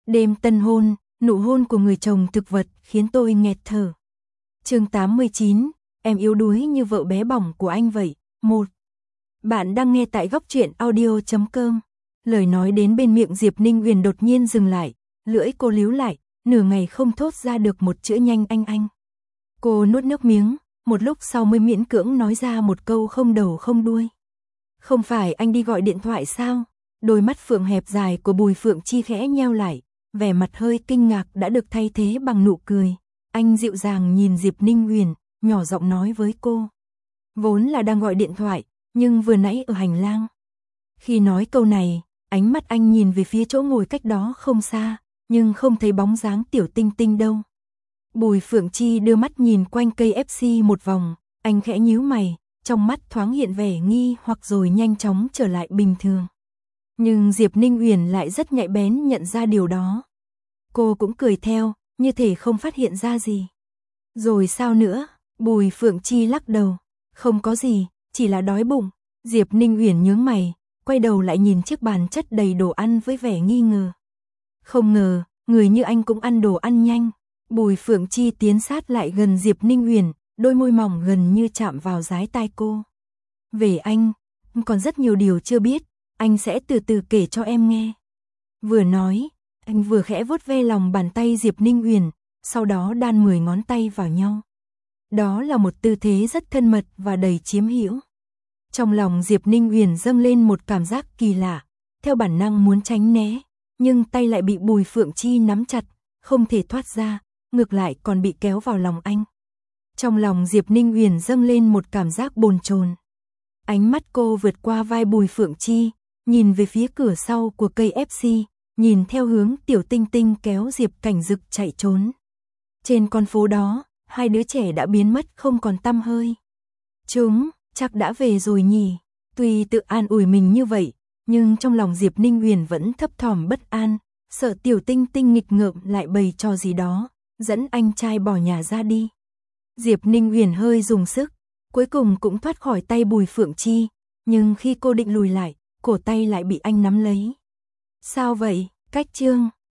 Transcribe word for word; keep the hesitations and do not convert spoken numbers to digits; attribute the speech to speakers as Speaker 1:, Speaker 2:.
Speaker 1: Đêm tân hôn, nụ hôn của người chồng thực vật khiến tôi nghẹt thở. Chương tám mươi chín, em yếu đuối như vợ bé bỏng của anh vậy. một. Bạn đang nghe tại góc truyện audio chấm com. Lời nói đến bên miệng Diệp Ninh Huyền đột nhiên dừng lại, lưỡi cô líu lại, nửa ngày không thốt ra được một chữ nhanh anh anh. Cô nuốt nước miếng, một lúc sau mới miễn cưỡng nói ra một câu không đầu không đuôi. Không phải anh đi gọi điện thoại sao? Đôi mắt phượng hẹp dài của Bùi Phượng Chi khẽ nheo lại, vẻ mặt hơi kinh ngạc đã được thay thế bằng nụ cười. Anh dịu dàng nhìn Diệp Ninh Huyền, nhỏ giọng nói với cô. Vốn là đang gọi điện thoại, nhưng vừa nãy ở hành lang. Khi nói câu này, ánh mắt anh nhìn về phía chỗ ngồi cách đó không xa, nhưng không thấy bóng dáng Tiểu Tinh Tinh đâu. Bùi Phượng Chi đưa mắt nhìn quanh cây ép xê một vòng, anh khẽ nhíu mày, trong mắt thoáng hiện vẻ nghi hoặc rồi nhanh chóng trở lại bình thường. Nhưng Diệp Ninh Huyền lại rất nhạy bén nhận ra điều đó. Cô cũng cười theo, như thể không phát hiện ra gì. Rồi sao nữa? Bùi Phượng Chi lắc đầu. Không có gì, chỉ là đói bụng. Diệp Ninh Huyền nhướng mày, quay đầu lại nhìn chiếc bàn chất đầy đồ ăn với vẻ nghi ngờ. Không ngờ, người như anh cũng ăn đồ ăn nhanh. Bùi Phượng Chi tiến sát lại gần Diệp Ninh Huyền, đôi môi mỏng gần như chạm vào dái tai cô. Về anh, còn rất nhiều điều chưa biết, anh sẽ từ từ kể cho em nghe. Vừa nói, anh vừa khẽ vuốt ve lòng bàn tay Diệp Ninh Huyền, sau đó đan mười ngón tay vào nhau. Đó là một tư thế rất thân mật và đầy chiếm hữu. Trong lòng Diệp Ninh Huyền dâng lên một cảm giác kỳ lạ, theo bản năng muốn tránh né, nhưng tay lại bị Bùi Phượng Chi nắm chặt, không thể thoát ra, ngược lại còn bị kéo vào lòng anh. Trong lòng Diệp Ninh Huyền dâng lên một cảm giác bồn chồn. Ánh mắt cô vượt qua vai Bùi Phượng Chi, nhìn về phía cửa sau của cây ép xê, nhìn theo hướng Tiểu Tinh Tinh kéo Diệp Cảnh Dực chạy trốn. Trên con phố đó, hai đứa trẻ đã biến mất không còn tăm hơi. Chúng, chắc đã về rồi nhỉ. Tuy tự an ủi mình như vậy, nhưng trong lòng Diệp Ninh Huyền vẫn thấp thỏm bất an, sợ Tiểu Tinh Tinh nghịch ngợm lại bày trò gì đó, dẫn anh trai bỏ nhà ra đi. Diệp Ninh Huyền hơi dùng sức, cuối cùng cũng thoát khỏi tay Bùi Phượng Chi, nhưng khi cô định lùi lại, cổ tay lại bị anh nắm lấy. Sao vậy? Cách chương